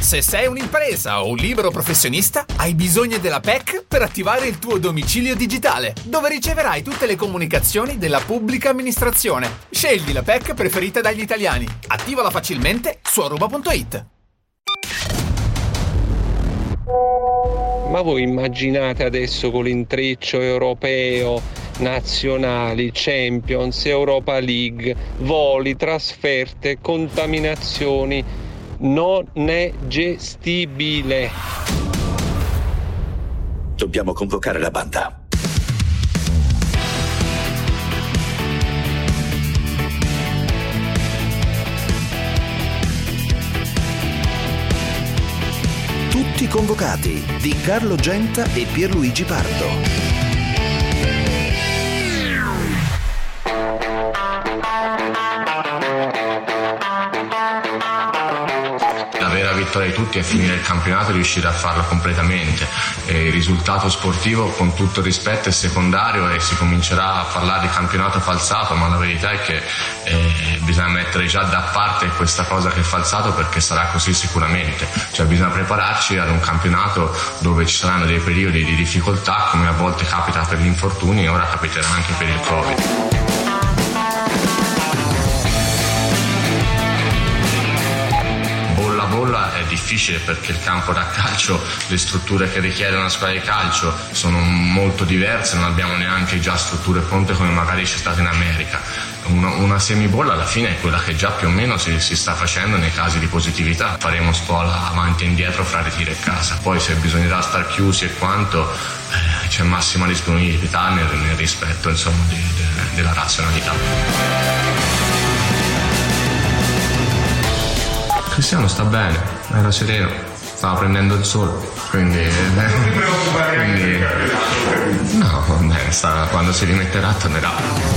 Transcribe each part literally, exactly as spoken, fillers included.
Se sei un'impresa o un libero professionista, hai bisogno della P E C per attivare il tuo domicilio digitale, dove riceverai tutte le comunicazioni della pubblica amministrazione. Scegli la P E C preferita dagli italiani. Attivala facilmente su aruba punto it. Ma voi immaginate adesso con l'intreccio europeo, nazionali, Champions, Europa League, voli, trasferte, contaminazioni, non è gestibile. Dobbiamo convocare la banda. Tutti convocati di Carlo Genta e Pierluigi Pardo. La vera vittoria di tutti è finire il campionato e riuscire a farlo completamente. E il risultato sportivo, con tutto il rispetto, è secondario e si comincerà a parlare di campionato falsato, ma la verità è che eh, bisogna mettere già da parte questa cosa che è falsato, perché sarà così sicuramente. Cioè bisogna prepararci ad un campionato dove ci saranno dei periodi di difficoltà, come a volte capita per gli infortuni e ora capiterà anche per il Covid. Bolla è difficile perché il campo da calcio, le strutture che richiede una squadra di calcio sono molto diverse, non abbiamo neanche già strutture pronte come magari c'è stata in America. Una, una semibolla alla fine è quella che già più o meno si, si sta facendo nei casi di positività. Faremo scuola avanti e indietro fra ritiro e casa, poi se bisognerà star chiusi e quanto eh, c'è massima disponibilità nel, nel rispetto insomma di, de, della razionalità. Cristiano sta bene, era sereno, stava prendendo il sole, quindi, quindi no, va bene, sta, quando si rimetterà tornerà.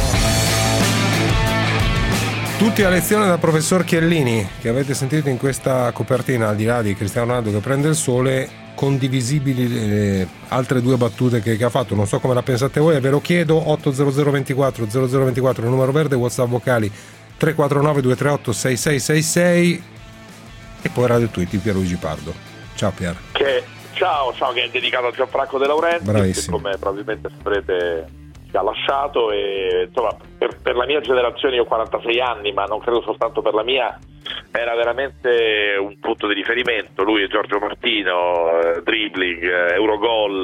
Tutti a lezione dal professor Chiellini, che avete sentito in questa copertina, al di là di Cristiano Ronaldo che prende il sole, condivisibili le altre due battute che, che ha fatto. Non so come la pensate voi, ve lo chiedo. Otto zero zero ventiquattro zero zero ventiquattro il numero verde, WhatsApp vocali tre quattro nove due tre otto sei sei sei sei. E poi Radio Tweet di Pierluigi Pardo. Ciao Pier. Che, ciao, ciao, che è dedicato a Gianfranco De Laurentiis, che come probabilmente saprete ci ha lasciato. E insomma, per, per la mia generazione, io ho quarantasei anni, ma non credo soltanto per la mia, era veramente un punto di riferimento. Lui e Giorgio Martino, eh, dribbling, eh, Eurogol,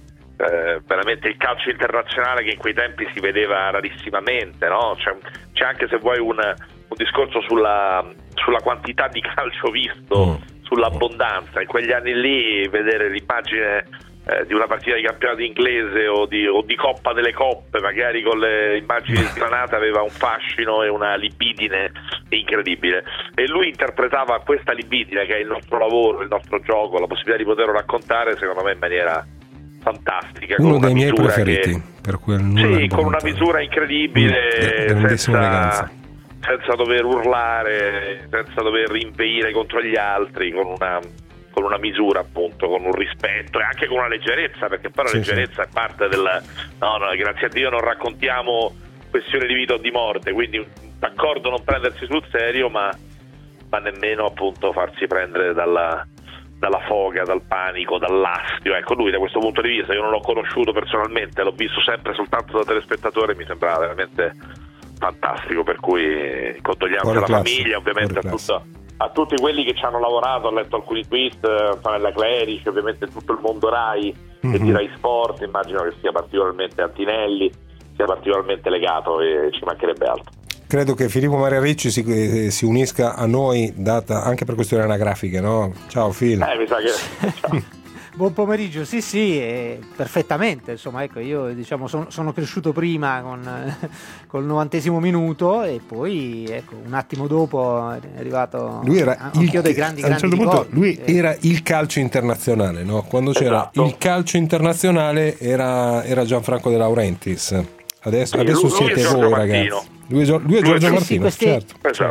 eh, veramente il calcio internazionale che in quei tempi si vedeva rarissimamente, no? C'è, c'è anche, se vuoi, un, un discorso sulla, sulla quantità di calcio visto, mm. sull'abbondanza. In quegli anni lì vedere l'immagine eh, di una partita di campionato inglese o di, o di Coppa delle Coppe, magari con le immagini sgranate, aveva un fascino e una libidine incredibile, e lui interpretava questa libidine, che è il nostro lavoro, il nostro gioco, la possibilità di poterlo raccontare, secondo me in maniera fantastica. Uno con dei una miei preferiti che, per quel nulla sì, con una misura incredibile, mm, senza, senza dover urlare, senza dover rimpeire contro gli altri, con una, con una misura, appunto, con un rispetto e anche con una leggerezza, perché poi la sì, leggerezza sì. è parte del no, no, grazie a Dio non raccontiamo questioni di vita o di morte, quindi d'accordo non prendersi sul serio, ma, ma nemmeno appunto farsi prendere dalla dalla foga, dal panico, dall'astio. Ecco, lui da questo punto di vista, io non l'ho conosciuto personalmente, l'ho visto sempre soltanto da telespettatore, mi sembrava veramente fantastico, per cui condoglianze alla famiglia, ovviamente a, tutto, a tutti quelli che ci hanno lavorato. Ho letto alcuni tweet, Antonella Clerici, ovviamente tutto il mondo Rai mm-hmm. e di Rai Sport, immagino che sia particolarmente Antinelli, sia particolarmente legato, e ci mancherebbe altro. Credo che Filippo Maria Ricci si, si unisca a noi, data anche per questioni anagrafiche, no? Ciao Phil. Eh, mi sa che... Ciao. Buon pomeriggio, sì sì, eh, perfettamente, insomma, ecco, io diciamo son, sono cresciuto prima con eh, col novantesimo minuto, e poi ecco un attimo dopo è arrivato lui era anch'io dei grandi a un certo grandi punto ricordi. Lui eh. era il calcio internazionale, no? Quando c'era esatto. il calcio internazionale era, era Gianfranco De Laurentiis. Adesso, sì, adesso lui, siete lui voi Martino. ragazzi. Lui è, Gio- lui è Giorgio lui, Martino, sì, questi... certo, esatto. certo.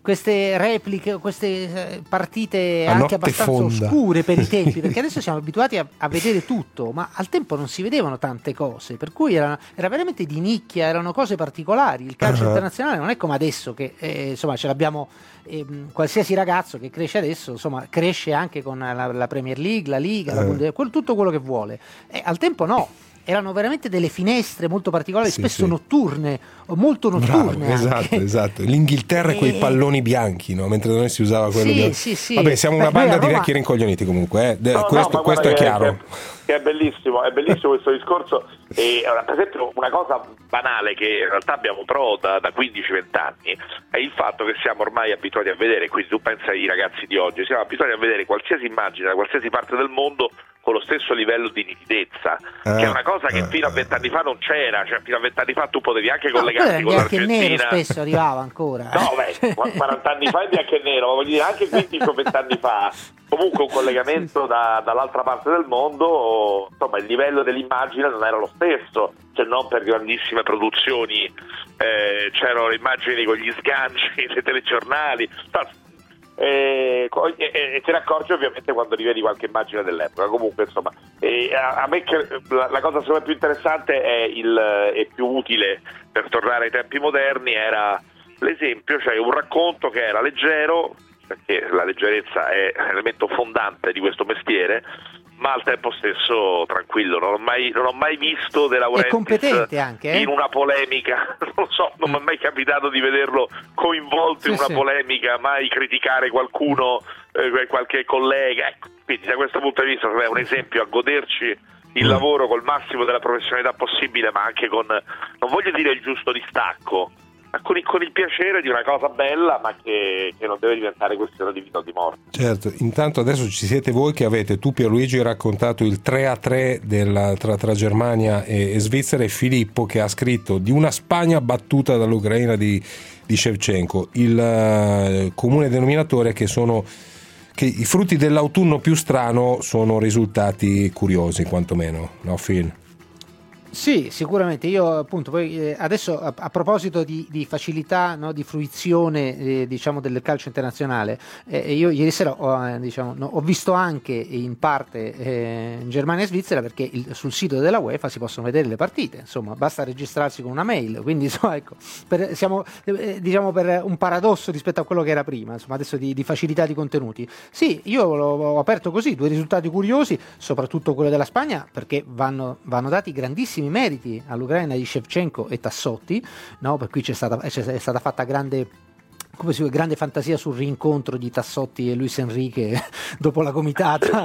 queste repliche, queste partite a anche abbastanza fonda. oscure per i tempi, perché adesso siamo abituati a, a vedere tutto, ma al tempo non si vedevano tante cose, per cui era, era veramente di nicchia, erano cose particolari. Il calcio uh-huh. internazionale non è come adesso che eh, insomma ce l'abbiamo, eh, qualsiasi ragazzo che cresce adesso insomma cresce anche con la, la Premier League, la Liga, uh-huh. la Bundesliga, quel, tutto quello che vuole. Eh, al tempo no, erano veramente delle finestre molto particolari, sì, spesso sì. notturne o molto notturne. Bravo, esatto, esatto. L'Inghilterra e quei palloni bianchi, no? Mentre da noi si usava quello. Sì, che... sì, sì. Vabbè, siamo una Beh, banda Roma... di vecchi rincoglioniti comunque. Eh. De- no, questo no, questo è che, chiaro. Che, che è bellissimo, è bellissimo questo discorso. E per esempio una cosa banale che in realtà abbiamo però da, da quindici venti anni è il fatto che siamo ormai abituati a vedere, quindi tu pensa ai ragazzi di oggi, siamo abituati a vedere qualsiasi immagine da qualsiasi parte del mondo con lo stesso livello di nitidezza, eh, che è una cosa che eh, fino a vent'anni fa non c'era, cioè fino a vent'anni fa tu potevi anche collegarti no, con l'Argentina. Bianco e nero spesso arrivava ancora. No, beh, quaranta anni fa è bianco e nero, ma voglio dire anche quindici o venti anni fa, comunque un collegamento da, dall'altra parte del mondo, insomma il livello dell'immagine non era lo stesso, se non per grandissime produzioni, eh, c'erano le immagini con gli sganci dei telegiornali, e, e, e te ne accorgi ovviamente quando rivedi qualche immagine dell'epoca. Comunque insomma e a, a me che, la, la cosa secondo me più interessante è il e più utile per tornare ai tempi moderni era l'esempio, cioè un racconto che era leggero, perché la leggerezza è l'elemento fondante di questo mestiere, ma al tempo stesso tranquillo. Non ho mai, non ho mai visto De Laurentiis competente anche, eh? in una polemica, non so, non mi è mai capitato di vederlo coinvolto sì, in una sì. polemica, mai criticare qualcuno, eh, qualche collega, ecco. Quindi da questo punto di vista è un esempio a goderci il lavoro col massimo della professionalità possibile, ma anche con, non voglio dire il giusto distacco, ma con il, con il piacere di una cosa bella, ma che, che non deve diventare questione di vita o di morte. Certo, intanto adesso ci siete voi che avete, tu Pierluigi raccontato il tre a tre della, tra, tra Germania e, e Svizzera, e Filippo che ha scritto di una Spagna battuta dall'Ucraina di, di Shevchenko. Il uh, comune denominatore che sono che i frutti dell'autunno più strano sono risultati curiosi, quantomeno, no Phil? Sì, sicuramente. Io appunto poi eh, adesso a, a proposito di, di facilità, no, di fruizione eh, diciamo del calcio internazionale, eh, io ieri sera ho, eh, diciamo, no, ho visto anche in parte eh, in Germania e Svizzera, perché il, sul sito della UEFA si possono vedere le partite, insomma basta registrarsi con una mail, quindi insomma, ecco, per, siamo eh, diciamo per un paradosso rispetto a quello che era prima, insomma adesso di, di facilità di contenuti. Sì, io l'ho, ho aperto così, due risultati curiosi, soprattutto quello della Spagna, perché vanno, vanno dati grandissimi meriti all'Ucraina di Shevchenko e Tassotti, no? Per cui c'è stata, è stata fatta grande, come si dice, grande fantasia sul rincontro di Tassotti e Luis Enrique dopo la comitata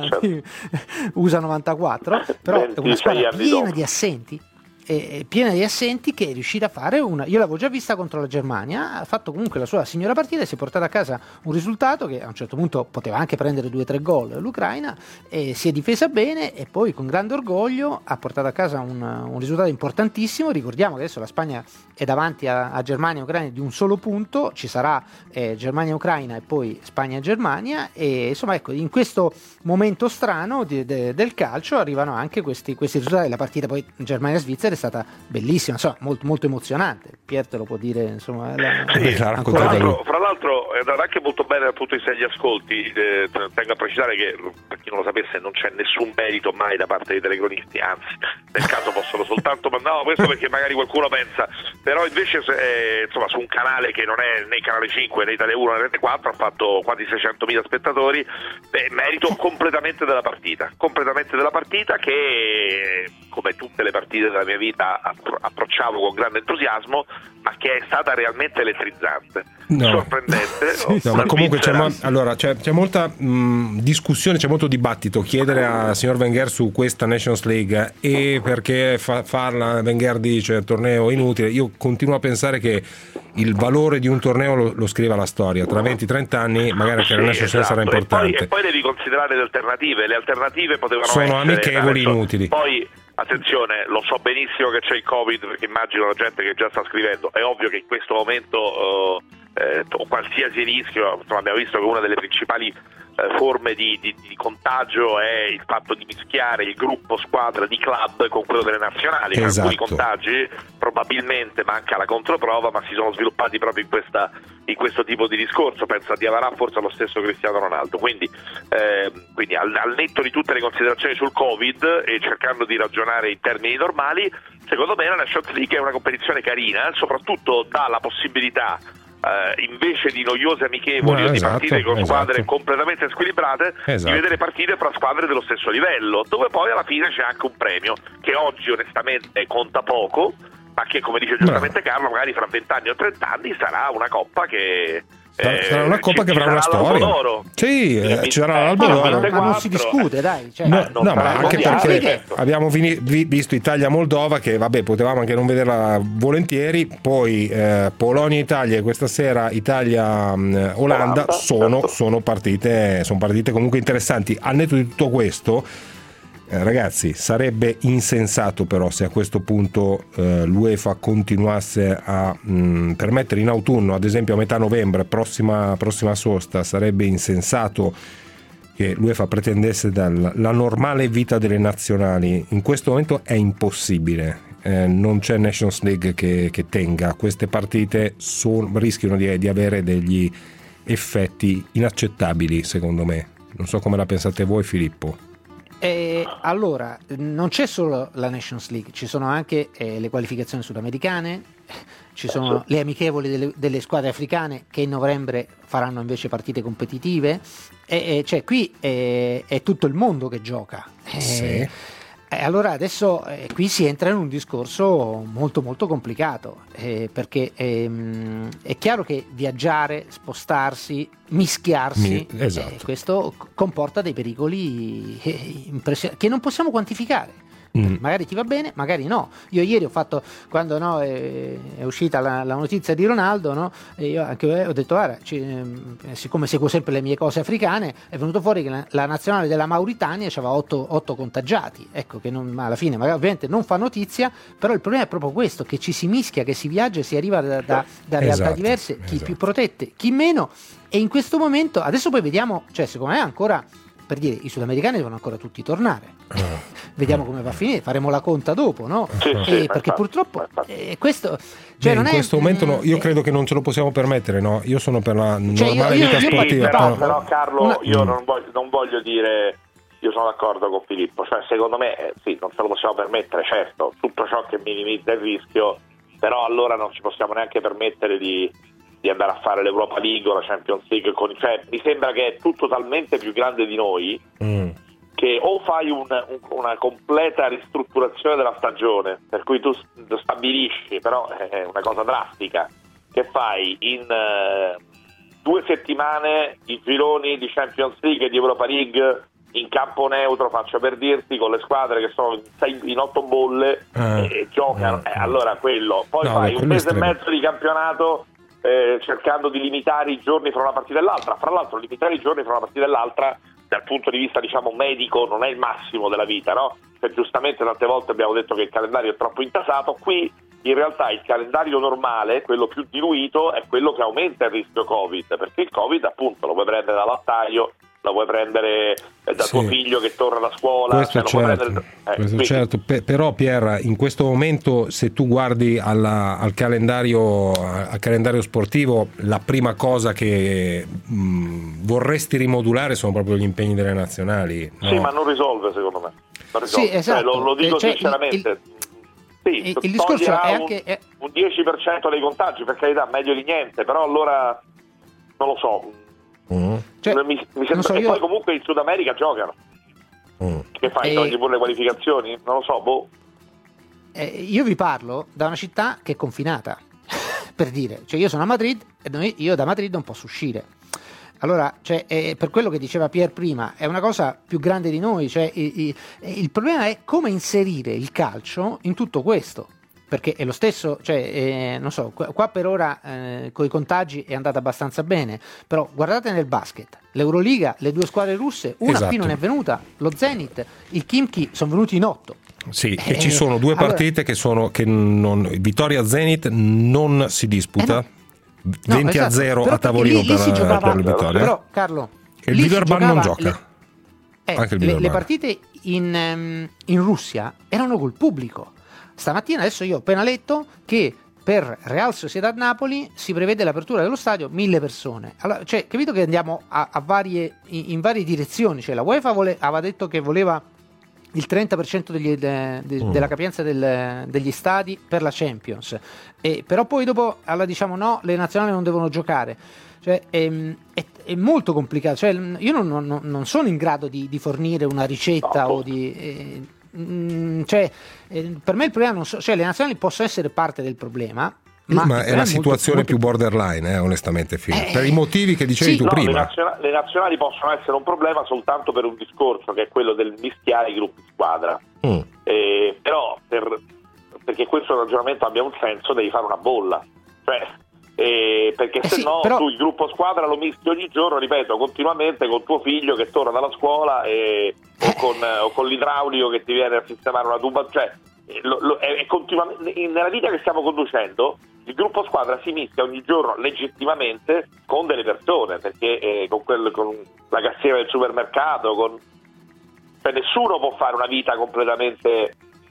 U S A novantaquattro, però è una squadra piena di assenti, eh, piena di assenti che è riuscita a fare una, io l'avevo già vista contro la Germania, ha fatto comunque la sua signora partita e si è portata a casa un risultato che a un certo punto poteva anche prendere due o tre gol l'Ucraina, e si è difesa bene e poi con grande orgoglio ha portato a casa un, un risultato importantissimo. Ricordiamo che adesso la Spagna è davanti a, a Germania e Ucraina di un solo punto, ci sarà eh, Germania-Ucraina e poi Spagna-Germania, e insomma ecco, in questo momento strano di, de, del calcio arrivano anche questi, questi risultati. La partita poi Germania-Svizzera è stata bellissima, insomma molto, molto emozionante. Pier te lo può dire, insomma la, sì, la fra, l'altro, fra l'altro è andato anche molto bene dal punto di vista degli ascolti. eh, tengo a precisare che, per chi non lo sapesse, non c'è nessun merito mai da parte dei telecronisti, anzi nel caso possono soltanto no, questo perché magari qualcuno pensa, però invece eh, insomma su un canale che non è né Canale cinque né Italia uno né Rete quattro ha fatto quasi seicentomila spettatori, beh, merito completamente della partita completamente della partita che, come tutte le partite della mia vita, appro- approcciavo con grande entusiasmo, ma che è stata realmente elettrizzante, no. sorprendente. Sì, no, ma comunque c'è, mo- allora, c'è, c'è molta mh, discussione, c'è molto dibattito. Chiedere al signor Wenger su questa Nations League e perché fa- farla, Wenger dice torneo inutile. Io continuo a pensare che il valore di un torneo lo, lo scriva la storia. Tra venti trenta anni magari che sì, la Nations League esatto. sarà importante. E poi, e poi devi considerare le alternative. Le alternative potevano sono essere amichevoli adesso, inutili. Poi attenzione, lo so benissimo che c'è il Covid, perché immagino la gente che già sta scrivendo. È ovvio che in questo momento uh, eh, qualsiasi rischio, insomma, abbiamo visto che una delle principali eh, forme di, di, di contagio è il fatto di mischiare il gruppo squadra di club con quello delle nazionali. Esatto. Alcuni contagi probabilmente manca la controprova, ma si sono sviluppati proprio in questa in questo tipo di discorso. Penso a Diawara, forse allo stesso Cristiano Ronaldo. Quindi, eh, quindi al, al netto di tutte le considerazioni sul Covid e cercando di ragionare in termini normali, secondo me la Nations League è una competizione carina, soprattutto dà la possibilità, eh, invece di noiose amichevoli no, o di esatto, partite con esatto. squadre completamente squilibrate, esatto. di vedere partite fra squadre dello stesso livello, dove poi alla fine c'è anche un premio che oggi onestamente conta poco, ma che, come dice giustamente Bravo. Carlo, magari fra vent'anni o trent'anni sarà una coppa che sarà, eh, sarà una coppa ci, che avrà una storia. D'oro. Sì, eh, ci sarà l'albo eh, d'oro. Ma non si discute, dai. Cioè, No, no, ma anche perché certo. abbiamo vini- vi- visto Italia-Moldova, che vabbè, potevamo anche non vederla volentieri, poi eh, Polonia-Italia e questa sera Italia-Olanda sono, certo. sono partite sono partite comunque interessanti. Al netto di tutto questo, Eh, ragazzi, sarebbe insensato però se a questo punto eh, l'UEFA continuasse a mh, permettere in autunno, ad esempio a metà novembre, prossima, prossima sosta, sarebbe insensato che l'UEFA pretendesse dal, la normale vita delle nazionali. In questo momento è impossibile, eh, non c'è Nations League che, che tenga. Queste partite son, rischiano di, di avere degli effetti inaccettabili, secondo me. Non so come la pensate voi, Filippo. Eh, allora, non c'è solo la Nations League, ci sono anche eh, le qualificazioni sudamericane, ci sono le amichevoli delle, delle squadre africane che in novembre faranno invece partite competitive, e, e cioè qui è, è tutto il mondo che gioca. Eh, Sì. Eh, allora adesso eh, qui si entra in un discorso molto molto complicato, eh, perché ehm, è chiaro che viaggiare, spostarsi, mischiarsi, Mi- esatto. eh, questo c- comporta dei pericoli eh, impressionanti che non possiamo quantificare. Mm. Magari ti va bene, magari no. Io ieri ho fatto, quando no, è, è uscita la, la notizia di Ronaldo, no, e io anche ho detto, guarda, ci, eh, siccome seguo sempre le mie cose africane, è venuto fuori che la, la nazionale della Mauritania aveva otto, otto contagiati. Ecco, che non, alla fine magari, ovviamente non fa notizia, però il problema è proprio questo, che ci si mischia, che si viaggia e si arriva da, da, da realtà Esatto, diverse, chi esatto. più protette, chi meno. E in questo momento, adesso poi vediamo, cioè secondo me ancora, per dire, i sudamericani devono ancora tutti tornare. Vediamo come va a finire, faremo la conta dopo, no? Sì, Eh, sì, perché infatti, purtroppo infatti. eh, questo, Beh, cioè, non in è, questo momento no, io eh, credo che non ce lo possiamo permettere, no? Io sono per la Cioè, normale io- io- vita io- sportiva. però, però- però Carlo, una- io Mm. non voglio, non voglio dire, io sono d'accordo con Filippo, cioè secondo me eh, sì, non ce lo possiamo permettere, certo, tutto ciò che minimizza il rischio, però allora non ci possiamo neanche permettere di, di andare a fare l'Europa League o la Champions League, con, cioè mi sembra che è tutto talmente più grande di noi, Mm. che o fai un, un, una completa ristrutturazione della stagione, per cui tu stabilisci, però è una cosa drastica, che fai in eh, due settimane i gironi di Champions League e di Europa League in campo neutro, faccio per dirti, con le squadre che sono in, sei, in otto bolle Ah, e, e giocano, ah, eh, allora quello, poi no, fai beh, un quello mese e estremo. mezzo di campionato eh, cercando di limitare i giorni fra una partita e l'altra. Fra l'altro limitare i giorni fra una partita e l'altra dal punto di vista, diciamo, medico non è il massimo della vita, no? Cioè, giustamente tante volte abbiamo detto che il calendario è troppo intasato. Qui in realtà il calendario normale, quello più diluito, è quello che aumenta il rischio Covid, perché il Covid appunto lo puoi prendere dal lattaio, lo puoi prendere eh, da Sì. tuo figlio che torna da scuola, Questo cioè, lo puoi certo, prendere- eh, questo quindi- certo. Pe- però Pier, in questo momento se tu guardi alla- al, calendario, al calendario sportivo, la prima cosa che mh, vorresti rimodulare sono proprio gli impegni delle nazionali, no? Sì, ma non risolve secondo me. Non risolve. Sì, esatto. Cioè, lo, lo dico Eh, cioè, sinceramente. il- sì, il- il discorso toglierà è un- anche- è- un dieci per cento dei contagi, per carità, meglio di niente, però allora non lo so. Mm, cioè, mi, mi sembra non so, che io- poi comunque in Sud America giocano. mm. Che fai? Eh, Togli pure le qualificazioni? Non lo so, boh. eh, io vi parlo da una città che è confinata, per dire, cioè io sono a Madrid e noi- io da Madrid non posso uscire. Allora, cioè, eh, per quello che diceva Pier prima, è una cosa più grande di noi, cioè, i- i- il problema è come inserire il calcio in tutto questo, perché è lo stesso, cioè, eh, non so, qua, qua per ora eh, con i contagi è andata abbastanza bene, però guardate nel basket, l'Euroliga, le due squadre russe, una Esatto. qui non è venuta, lo Zenit, il Khimki sono venuti in otto. Sì, Eh, e ci sono due allora- partite che sono che non, Vittoria Zenit non si disputa, Eh no. No, venti a esatto. zero Però a tavolino lì- lì si per, giocava- per la Vittoria. Però Carlo, E il Villeurbanne non gioca. Le... Eh, Anche il le, le partite in, um, in Russia erano col pubblico. Stamattina adesso io ho appena letto che per Real Sociedad Napoli si prevede l'apertura dello stadio mille persone. Allora, cioè, capito che andiamo a, a varie, in, in varie direzioni. Cioè, la UEFA vole, aveva detto che voleva il trenta per cento degli, de, de, mm. della capienza del, degli stadi per la Champions, e, però poi dopo allora, diciamo no, le nazionali non devono giocare. Cioè, è, è, è molto complicato. Cioè, io non, non, non sono in grado di, di fornire una ricetta no. o di eh, mh, cioè, eh, per me il problema non so, cioè le nazionali possono essere parte del problema, ma, ma è la situazione molto, molto... più borderline, eh, onestamente, Filippo, eh, per i motivi che dicevi sì, tu no, prima. Le nazionali, le nazionali possono essere un problema soltanto per un discorso che è quello del mischiare i gruppi squadra. Mm. Eh, però per, perché questo ragionamento abbia un senso devi fare una bolla, cioè Eh, perché eh se sì, no però... tu il gruppo squadra lo mischi ogni giorno, ripeto, continuamente con tuo figlio che torna dalla scuola e, o, con, o con l'idraulico che ti viene a sistemare una tuba, cioè lo, lo, è, è continuamente, nella vita che stiamo conducendo il gruppo squadra si mischia ogni giorno legittimamente con delle persone, perché eh, con, quel, con la cassiera del supermercato, con, cioè nessuno può fare una vita completamente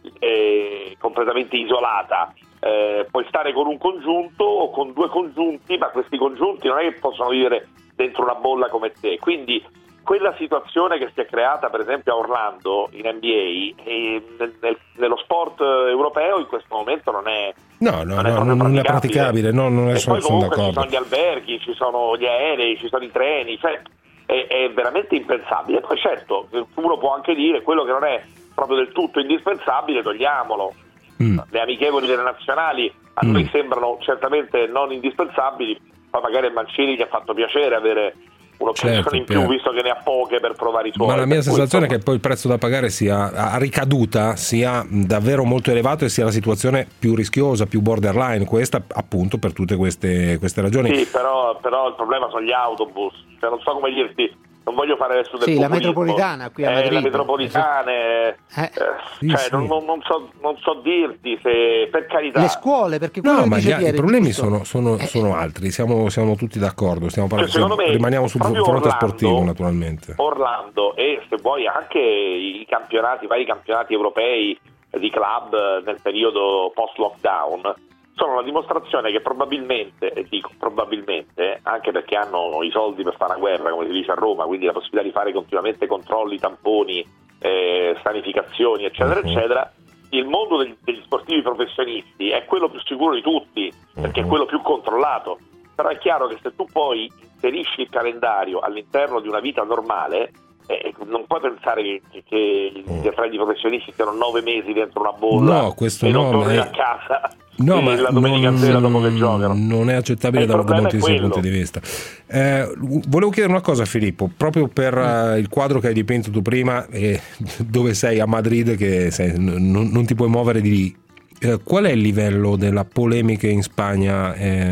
eh, completamente isolata. Eh, puoi stare con un congiunto o con due congiunti, ma questi congiunti non è che possono vivere dentro una bolla come te, quindi quella situazione che si è creata per esempio a Orlando in N B A e nel, nel, nello sport europeo in questo momento non è no, no, non è, no, non praticabile. è praticabile, no, non è e sono, poi comunque sono ci sono gli alberghi, ci sono gli aerei, ci sono i treni, cioè è, è veramente impensabile. Poi certo uno può anche dire quello che non è proprio del tutto indispensabile togliamolo. Mm. Le amichevoli delle nazionali a mm. noi sembrano certamente non indispensabili, ma magari a Mancini gli ha fatto piacere avere un'occasione certo, in più per... visto che ne ha poche per provare i suoi. Ma la mia sensazione è che poi il prezzo da pagare sia a ricaduta sia davvero molto elevato e sia la situazione più rischiosa, più borderline, questa appunto per tutte queste, queste ragioni. Sì, però, però il problema sono gli autobus, cioè non so come dirti, non voglio fare adesso del sì, populismo. la metropolitana qui a Madrid. Eh, la metropolitana, eh, eh, sì, cioè, sì. Non, non, so, non so dirti se per carità. Le scuole, perché quello no, che ma dice gli, Piero, i problemi giusto? sono, sono, eh, sono altri, siamo, siamo tutti d'accordo, stiamo parlando, cioè, secondo me, rimaniamo sul fronte Orlando, sportivo naturalmente. Orlando e se vuoi anche i campionati, i vari campionati europei di club nel periodo post-lockdown sono la dimostrazione che probabilmente, e dico probabilmente, anche perché hanno i soldi per fare una guerra, come si dice a Roma, quindi la possibilità di fare continuamente controlli, tamponi, eh, sanificazioni, eccetera, uh-huh. eccetera, il mondo degli, degli sportivi professionisti è quello più sicuro di tutti, perché uh-huh. è quello più controllato. Però è chiaro che se tu poi inserisci il calendario all'interno di una vita normale, eh, non puoi pensare che, che, che gli atleti professionisti siano nove mesi dentro una bolla no, questo e non no, torni è... a casa. No, ma la domenica non, sera dopo che giocano non è accettabile da, da moltissimi punti di vista. Eh, volevo chiedere una cosa, Filippo, proprio per uh, il quadro che hai dipinto tu prima, eh, dove sei a Madrid, che sei, non, non ti puoi muovere di lì. Eh, qual è il livello della polemica in Spagna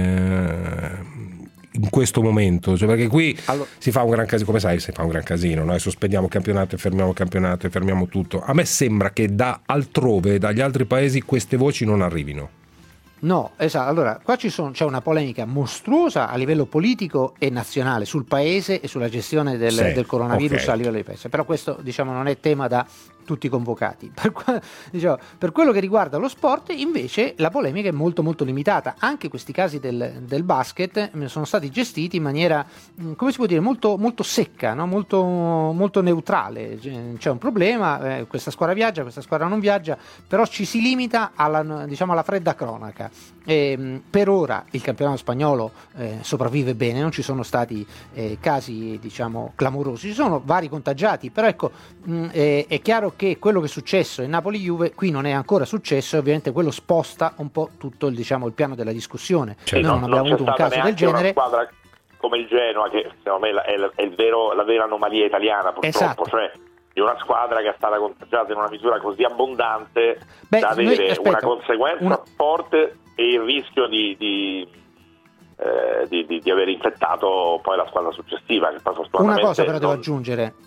eh, in questo momento? Cioè, perché qui allora, si fa un gran casino, come sai, si fa un gran casino, noi sospendiamo il campionato e fermiamo il campionato e fermiamo tutto. A me sembra che da altrove, dagli altri paesi, queste voci non arrivino. No, esatto. Allora, qua ci sono, c'è una polemica mostruosa a livello politico e nazionale sul paese e sulla gestione del, sì, del coronavirus okay. a livello di paese. Però questo, diciamo, non è tema da tutti convocati. Per, diciamo, per quello che riguarda lo sport, invece, la polemica è molto molto limitata. Anche questi casi del, del basket sono stati gestiti in maniera, come si può dire, molto, molto secca, no? molto, molto neutrale. C'è un problema, eh, questa squadra viaggia, questa squadra non viaggia, però ci si limita alla, diciamo, alla fredda cronaca. E, per ora il campionato spagnolo eh, sopravvive bene, non ci sono stati eh, casi diciamo clamorosi, ci sono vari contagiati, però ecco mh, è, è chiaro che quello che è successo in Napoli-Juve qui non è ancora succsso e ovviamente quello sposta un po' tutto il, diciamo, il piano della discussione. Cioè, noi non, non abbiamo non avuto un caso del genere. Una squadra come il Genoa, che secondo me è, è il vero, la vera anomalia italiana purtroppo, esatto. cioè di una squadra che è stata contagiata in una misura così abbondante Beh, da avere noi, aspetta, una conseguenza una... forte e il rischio di, di, eh, di, di, di aver infettato poi la squadra successiva. Che poi una cosa però devo aggiungere,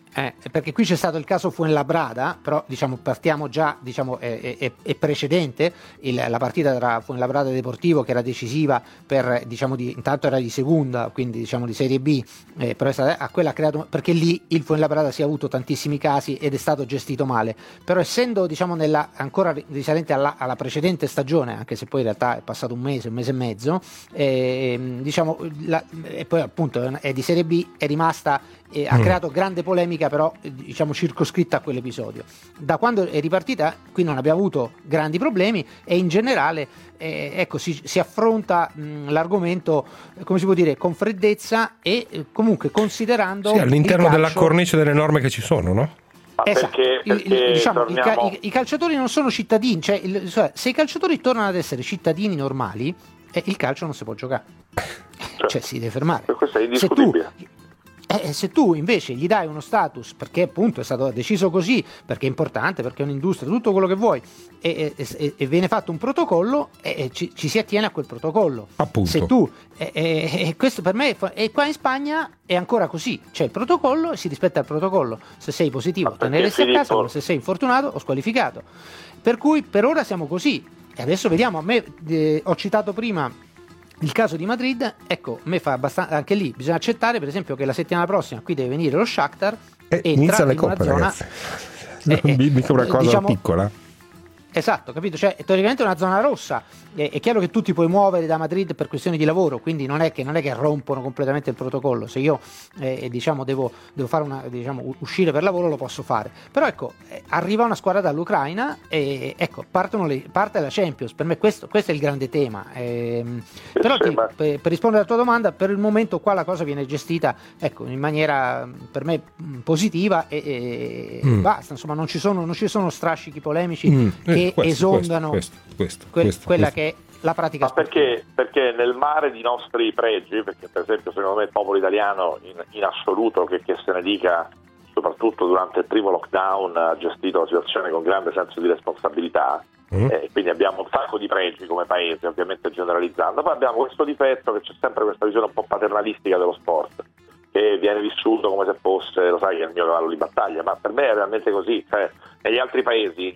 Eh, perché qui c'è stato il caso Fuenlabrada, però diciamo partiamo già, diciamo è, è, è precedente il, la partita tra Fuenlabrada e Deportivo, che era decisiva per, diciamo di, intanto era di segunda, quindi diciamo di Serie B, eh, però è stata, a quella ha creato, perché lì il Fuenlabrada si è avuto tantissimi casi ed è stato gestito male, però essendo diciamo nella, ancora risalente alla, alla precedente stagione, anche se poi in realtà è passato un mese, un mese e mezzo, eh, diciamo la, e poi appunto è di Serie B, è rimasta, eh, ha mm. creato grande polemica, però diciamo circoscritta a quell'episodio. Da quando è ripartita qui non abbiamo avuto grandi problemi e in generale eh, ecco si, si affronta mh, l'argomento, come si può dire, con freddezza e eh, comunque considerando sì, all'interno calcio, della cornice delle norme che ci sono, no? Esatto. Perché, perché il, diciamo, torniamo... i, i, i calciatori non sono cittadini, cioè, il, cioè se i calciatori tornano ad essere cittadini normali eh, il calcio non si può giocare, cioè, cioè si deve fermare. Questo è indiscutibile. Se tu, Eh, se tu invece gli dai uno status, perché appunto è stato deciso così, perché è importante, perché è un'industria, tutto quello che vuoi, e, e, e viene fatto un protocollo, e ci, ci si attiene a quel protocollo. Appunto. Se tu, e, e, e questo per me, e qua in Spagna è ancora così, c'è il protocollo e si rispetta il protocollo. Se sei positivo te ne resti a casa, se sei infortunato o squalificato. Per cui per ora siamo così. E adesso vediamo, a me eh, ho citato prima il caso di Madrid, ecco, a me fa abbastanza, anche lì bisogna accettare per esempio che la settimana prossima qui deve venire lo Shakhtar e inizia le coppe, ragazzi. Non eh, mica una cosa diciamo, piccola. Esatto, capito? Cioè, teoricamente è una zona rossa. È, è chiaro che tu ti puoi muovere da Madrid per questioni di lavoro, quindi non è che, non è che rompono completamente il protocollo. Se io eh, diciamo devo, devo fare una, diciamo, uscire per lavoro, lo posso fare. Però ecco, eh, arriva una squadra dall'Ucraina e ecco, partono le, parte la Champions. Per me questo, questo è il grande tema. Eh, però ti, per, per rispondere alla tua domanda, per il momento qua la cosa viene gestita ecco, in maniera per me positiva e, e mm. basta. Insomma, non ci sono, non ci sono strascichi polemici mm. che che questo, esondano questo, questo, que- questo, quella questo. che è la pratica. Ma perché, perché nel mare di nostri pregi, perché per esempio secondo me il popolo italiano in, in assoluto, che, che se ne dica, soprattutto durante il primo lockdown ha gestito la situazione con grande senso di responsabilità, mm. eh, quindi abbiamo un sacco di pregi come paese, ovviamente generalizzando. Poi abbiamo questo difetto che c'è sempre questa visione un po' paternalistica dello sport, che viene vissuto come se fosse, lo sai, il mio cavallo di battaglia, ma per me è realmente così. Cioè, negli altri paesi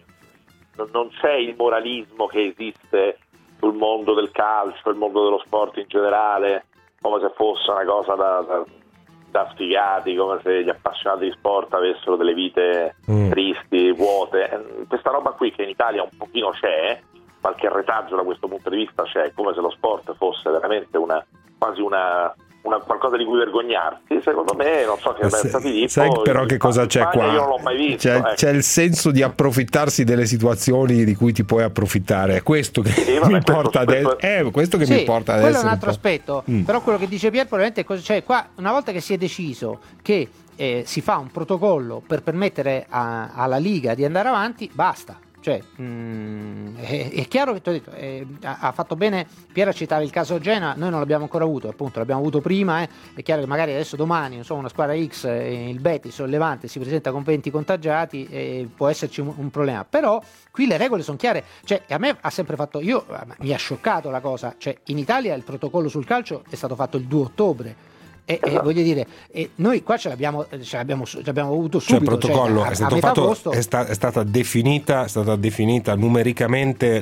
non c'è il moralismo che esiste sul mondo del calcio, il mondo dello sport in generale, come se fosse una cosa da, da, da sfigati, come se gli appassionati di sport avessero delle vite mm. tristi, vuote. Questa roba qui che in Italia un pochino c'è, qualche retaggio da questo punto di vista c'è, come se lo sport fosse veramente una quasi una Una, qualcosa di cui vergognarsi, secondo me, non so che pensa Filippo. Sai però che cosa c'è qua? Io non l'ho mai visto. C'è, ecco. c'è il senso di approfittarsi delle situazioni di cui ti puoi approfittare. È questo che sì, vabbè, mi porta adesso. È questo che sì, mi porta adesso. Quello è un altro un aspetto. Mm. Però quello che dice Pier probabilmente è cosa, cioè qua una volta che si è deciso che eh, si fa un protocollo per permettere a, alla Liga di andare avanti, basta. Cioè, mh, è, è chiaro che tu hai detto, eh, ha, ha fatto bene Piero a citare il caso Genoa, noi non l'abbiamo ancora avuto, appunto l'abbiamo avuto prima, eh. È chiaro che magari adesso domani insomma, una squadra X, eh, il Betis o il Levante si presenta con venti contagiati e può esserci un, un problema, però qui le regole sono chiare, cioè a me ha sempre fatto, io mi ha scioccato la cosa, cioè in Italia il protocollo sul calcio è stato fatto il due ottobre. E, e voglio dire, e noi qua ce l'abbiamo, ce l'abbiamo, ce l'abbiamo avuto subito. Cioè il protocollo cioè, a, è stato fatto, agosto, è, sta, è stata definita, è stata definita numericamente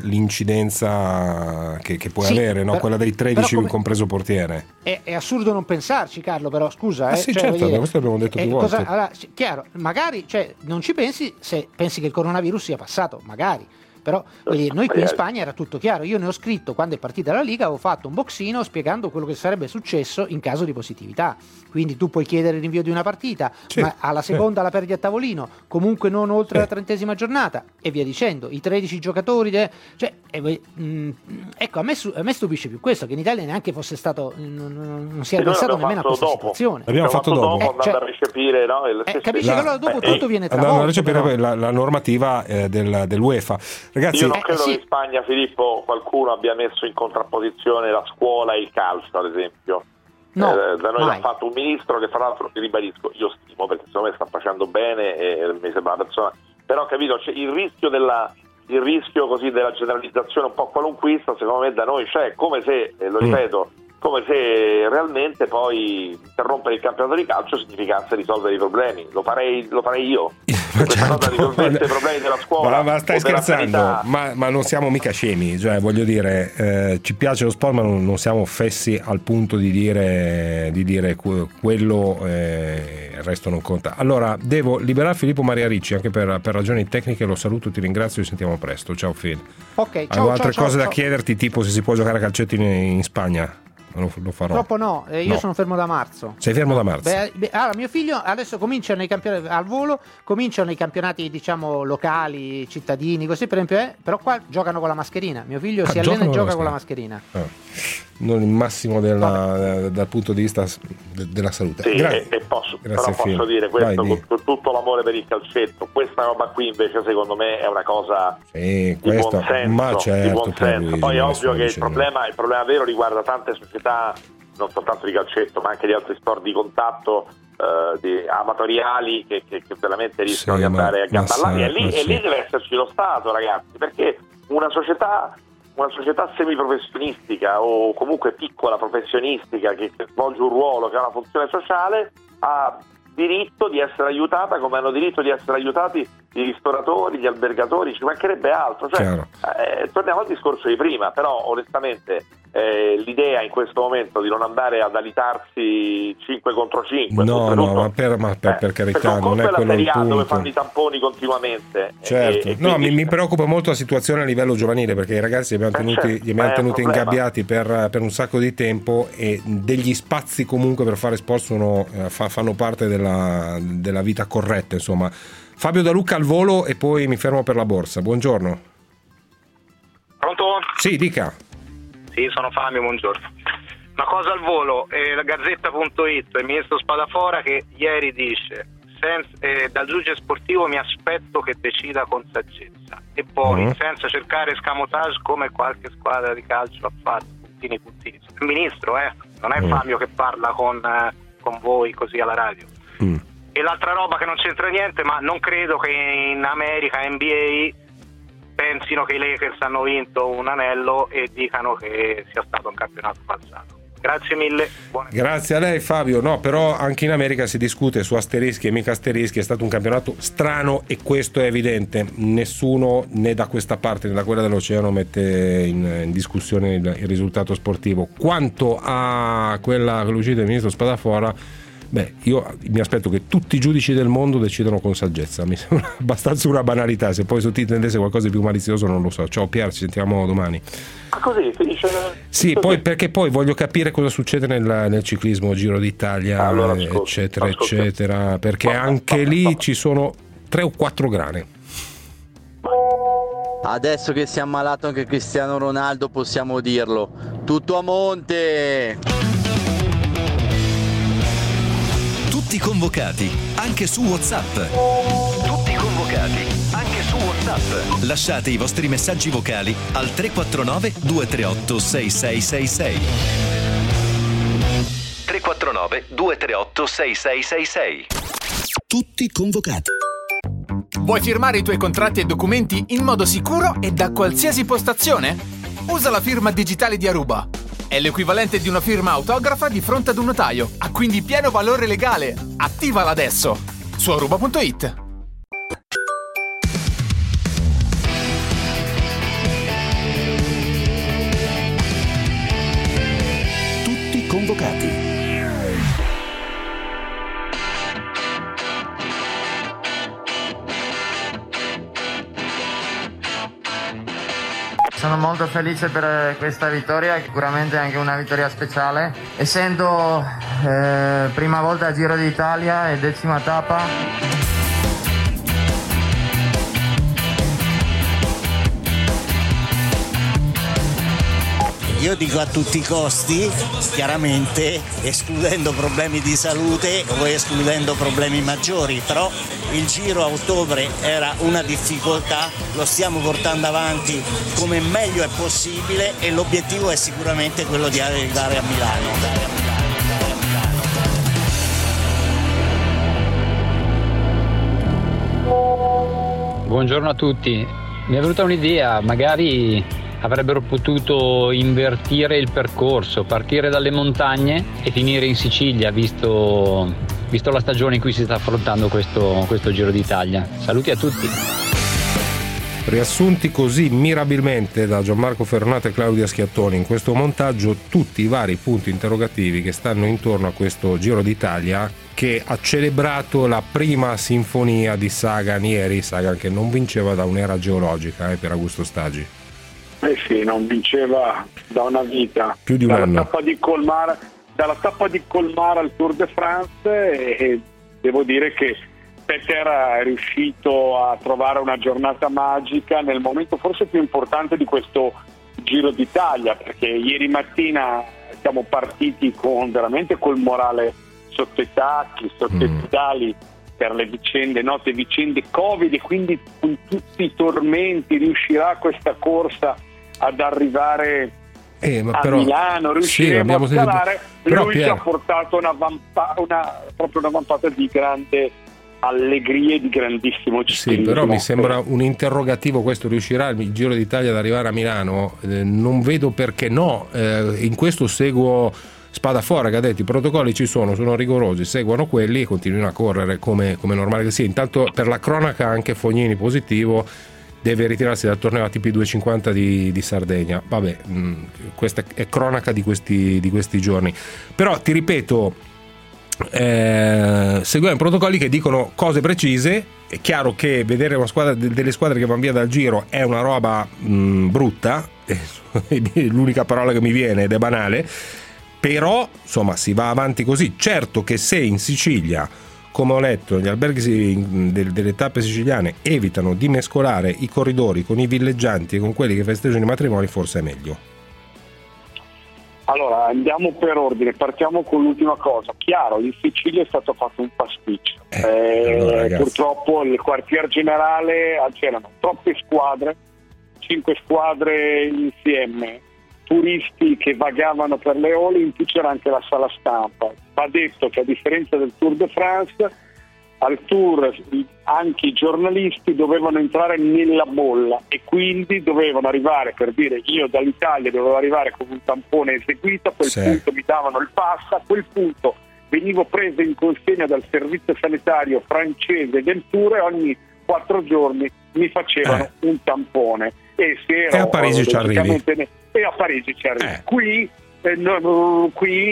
l'incidenza che, che puoi sì, avere, no? Per, quella dei tredici come, compreso portiere. È, è assurdo non pensarci, Carlo, però scusa. Ah, eh, sì, cioè, certo, dire, questo l'abbiamo detto più volte. Cosa, allora, chiaro, magari, cioè, non ci pensi se pensi che il coronavirus sia passato, magari. Però dire, noi qui in Spagna era tutto chiaro, io ne ho scritto quando è partita la Liga, avevo fatto un boxino spiegando quello che sarebbe successo in caso di positività, quindi tu puoi chiedere il rinvio di una partita, sì, ma alla seconda sì. la perdi a tavolino, comunque non oltre sì. la trentesima giornata e via dicendo, i tredici giocatori de... cioè, eh, mh, ecco a me, a me stupisce più questo, che in Italia neanche fosse stato non, non si è pensato nemmeno a questa dopo. situazione l'abbiamo fatto, fatto dopo, dopo eh, cioè, a recepire, no? il... eh, capisci la, che allora dopo eh, tutto viene travolto, andando a recepire la, la normativa eh, del, dell'UEFA. Ragazzi, io non credo eh, sì. che in Spagna, Filippo, qualcuno abbia messo in contrapposizione la scuola e il calcio, ad esempio. No, eh, da noi mai. l'ha fatto un ministro che, fra l'altro, ti ribadisco, io stimo perché secondo me sta facendo bene e mi sembra una persona, però capito, c'è il rischio della il rischio così della generalizzazione un po' qualunquista, secondo me da noi c'è, come se, eh, lo ripeto, come se realmente poi interrompere il campionato di calcio significasse risolvere i problemi. Lo farei, lo farei io. Ma certo, risolvesse i problemi della scuola. Ma, ma stai scherzando? Ma, ma non siamo mica scemi, cioè voglio dire, eh, ci piace lo sport, ma non, non siamo fessi al punto di dire, di dire quello, eh, il resto non conta. Allora, devo liberare Filippo Maria Ricci anche per, per ragioni tecniche, lo saluto, ti ringrazio, ci sentiamo presto. Ciao Phil. Ok, ciao. Avevo altre ciao, cose ciao, da ciao. chiederti, tipo se si può giocare a calcetto in, in Spagna. Lo, lo farò. Purtroppo no, eh, io No. sono fermo da marzo. Sei fermo da marzo? Beh, beh, allora, mio figlio adesso cominciano i campionati al volo, cominciano i campionati, diciamo, locali, cittadini, così per esempio, eh, però qua giocano con la mascherina. Mio figlio Ah, si allena e giocano gioca con con la la mascherina. Ah. Non il massimo della, dal punto di vista de, della salute. Sì, Gra- e, e posso, però Grazie, posso Phil. dire questo Vai, con, di. con tutto l'amore per il calcetto. Questa roba qui invece secondo me è una cosa Sì, di questo, buon senso, ma di certo, buon senso. Pierluigi, Poi è non ovvio sto che il dicendo. problema, il problema vero riguarda tante società, non soltanto di calcetto ma anche di altri sport di contatto, eh, di amatoriali che, che, che veramente rischiano Sì, di andare ma- a gamba ma all'aria. sa- E lì, ma e sì. lì deve esserci lo Stato, ragazzi, perché una società una società semiprofessionistica o comunque piccola professionistica che svolge un ruolo, che ha una funzione sociale, ha diritto di essere aiutata come hanno diritto di essere aiutati i ristoratori, gli albergatori, ci mancherebbe altro. Cioè, eh, torniamo al discorso di prima, però onestamente eh, l'idea in questo momento di non andare ad alitarsi cinque contro cinque, No, no, ma per, ma per, per carità, non è quello il Serie A dove punto. fanno i tamponi continuamente. Certo, E- e no, quindi- mi, mi preoccupa molto la situazione a livello giovanile, perché i ragazzi li abbiamo Eh, tenuti, certo, li abbiamo è un tenuti problema. ingabbiati per, per un sacco di tempo, e degli spazi comunque per fare sport sono, eh, fa- fanno parte della, della vita corretta, insomma. Fabio Da Luca al volo e poi mi fermo per la borsa. Buongiorno. Pronto? Sì, dica. Sì, sono Fabio, buongiorno. Una cosa al volo, eh, la Gazzetta punto it, il ministro Spadafora che ieri dice senza, eh, dal giudice sportivo mi aspetto che decida con saggezza, e poi Mhm. senza cercare escamotage come qualche squadra di calcio ha fatto, puntini puntini. Il ministro, eh, non è Mm. Fabio che parla con, eh, con voi così alla radio. Mm. E l'altra roba che non c'entra niente, ma non credo che in America N B A pensino che i Lakers hanno vinto un anello e dicano che sia stato un campionato falsato. Grazie mille. Buona... Grazie a lei Fabio. No, però anche in America si discute su asterischi e mica asterischi, è stato un campionato strano e questo è evidente. Nessuno né da questa parte né da quella dell'oceano mette in, in discussione il, il risultato sportivo. Quanto a quella l'uscita del ministro Spadafora, beh, io mi aspetto che tutti i giudici del mondo decidano con saggezza. Mi sembra abbastanza una banalità. Se poi sottintendesse qualcosa di più malizioso non lo so. Ciao Pier, ci sentiamo domani. Ma così finisce. Sì, poi perché poi voglio capire cosa succede nel, nel ciclismo Giro d'Italia, Allora, ascolta, eccetera, ascolta. eccetera, perché No, no, anche no, lì no. ci sono tre o quattro grane. Adesso che si è ammalato anche Cristiano Ronaldo possiamo dirlo. Tutto a monte! Tutti convocati, anche su WhatsApp. Tutti convocati, anche su WhatsApp. Lasciate i vostri messaggi vocali al tre quattro nove due tre otto sei sei sei sei. tre quattro nove due tre otto sei sei sei sei. Tutti convocati. Vuoi firmare i tuoi contratti e documenti in modo sicuro e da qualsiasi postazione? Usa la firma digitale di Aruba. È l'equivalente di una firma autografa di fronte ad un notaio. Ha quindi pieno valore legale. Attivala adesso su aruba punto it. Tutti convocati. Sono molto felice per questa vittoria, sicuramente anche una vittoria speciale. Essendo eh, prima volta a Giro d'Italia e decima tappa. Io dico a tutti i costi, chiaramente escludendo problemi di salute o escludendo problemi maggiori, però il Giro a ottobre era una difficoltà, lo stiamo portando avanti come meglio è possibile e l'obiettivo è sicuramente quello di arrivare a Milano. Buongiorno a tutti, mi è venuta un'idea, magari avrebbero potuto invertire il percorso, partire dalle montagne e finire in Sicilia, visto, visto la stagione in cui si sta affrontando questo, questo Giro d'Italia. Saluti a tutti. Riassunti così mirabilmente da Gianmarco Ferronato e Claudia Schiattoni in questo montaggio tutti i vari punti interrogativi che stanno intorno a questo Giro d'Italia, che ha celebrato la prima sinfonia di Sagan ieri, Sagan che non vinceva da un'era geologica eh, per Augusto Staggi. Eh sì, non vinceva da una vita, più di un dalla anno. Tappa di Colmar, dalla tappa di Colmar al Tour de France, e, e devo dire che Peter è riuscito a trovare una giornata magica nel momento forse più importante di questo Giro d'Italia, perché ieri mattina siamo partiti con veramente col morale sotto i tacchi, sotto i pedali per le vicende, note vicende Covid, e quindi con tutti i tormenti riuscirà questa corsa ad arrivare eh, ma a però, Milano, riusciremo sì, a scalare. Però, lui Pier... ci ha portato una, vampa, una, proprio una vampata di grande allegria e di grandissimo ciclismo. Sì, però mi sembra un interrogativo questo: riuscirà il Giro d'Italia ad arrivare a Milano? Eh, non vedo perché no. Eh, in questo seguo Spadafora che ha detto i protocolli ci sono, sono rigorosi, seguono quelli e continuino a correre come, come normale che sia. Intanto per la cronaca anche Fognini positivo, deve ritirarsi dal torneo A T P duecentocinquanta di, di Sardegna. Vabbè, mh, questa è cronaca di questi, di questi giorni. Però ti ripeto, Eh, seguiamo protocolli che dicono cose precise. È chiaro che vedere una squadra, delle squadre che vanno via dal Giro è una roba mh, brutta, è l'unica parola che mi viene ed è banale, però insomma si va avanti così. Certo che se in Sicilia, come ho letto, gli alberghi delle tappe siciliane evitano di mescolare i corridori con i villeggianti e con quelli che festeggiano i matrimoni, forse è meglio. Allora, andiamo per ordine, partiamo con l'ultima cosa. Chiaro, in Sicilia è stato fatto un pasticcio. Eh, eh, allora, purtroppo il quartier generale c'erano troppe squadre, cinque squadre insieme, turisti che vagavano per le Eole, in più c'era anche la sala stampa. Va detto che a differenza del Tour de France, al Tour anche i giornalisti dovevano entrare nella bolla e quindi dovevano arrivare, per dire io dall'Italia dovevo arrivare con un tampone eseguito, a quel sì. punto mi davano il pass, a quel punto venivo preso in consegna dal servizio sanitario francese del Tour e ogni quattro giorni mi facevano eh. un tampone e, se ero, e a Parigi ci arrivi ne- e a Parigi ci arrivi eh. qui Eh, no,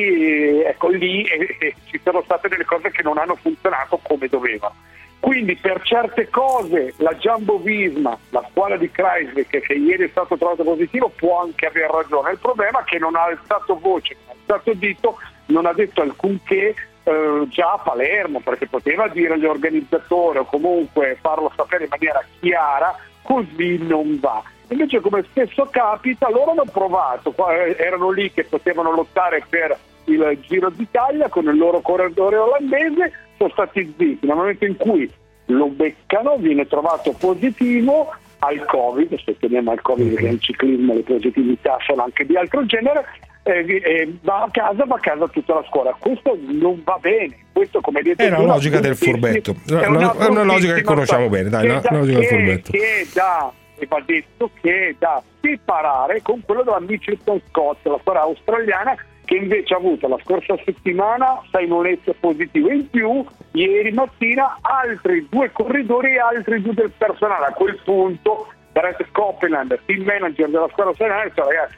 qui ecco lì eh, eh, ci sono state delle cose che non hanno funzionato come dovevano, quindi per certe cose la Jumbo Visma, la squadra di Kreisbeck, che, che ieri è stato trovato positivo, può anche aver ragione. Il problema è che non ha alzato voce, non ha alzato dito, non ha detto alcunché eh, già a Palermo, perché poteva dire agli organizzatori o comunque farlo sapere in maniera chiara, così non va. Invece, come spesso capita, loro hanno provato, erano lì che potevano lottare per il Giro d'Italia con il loro corridore olandese, sono stati zitti. Nel momento in cui lo beccano viene trovato positivo al Covid, se teniamo al Covid perché nel ciclismo le positività sono anche di altro genere, e, e va a casa, va a casa tutta la scuola. Questo non va bene, questo come detto è una logica del furbetto, è una, è una logica che conosciamo bene, dai, una, una logica del furbetto. Che da e va detto che è da separare con quello della Mitchelton Scott, la squadra australiana, che invece ha avuto la scorsa settimana sei monete positive in più, ieri mattina altri due corridori e altri due del personale. A quel punto Brett Copeland, team manager della squadra australiana, ha detto: ragazzi,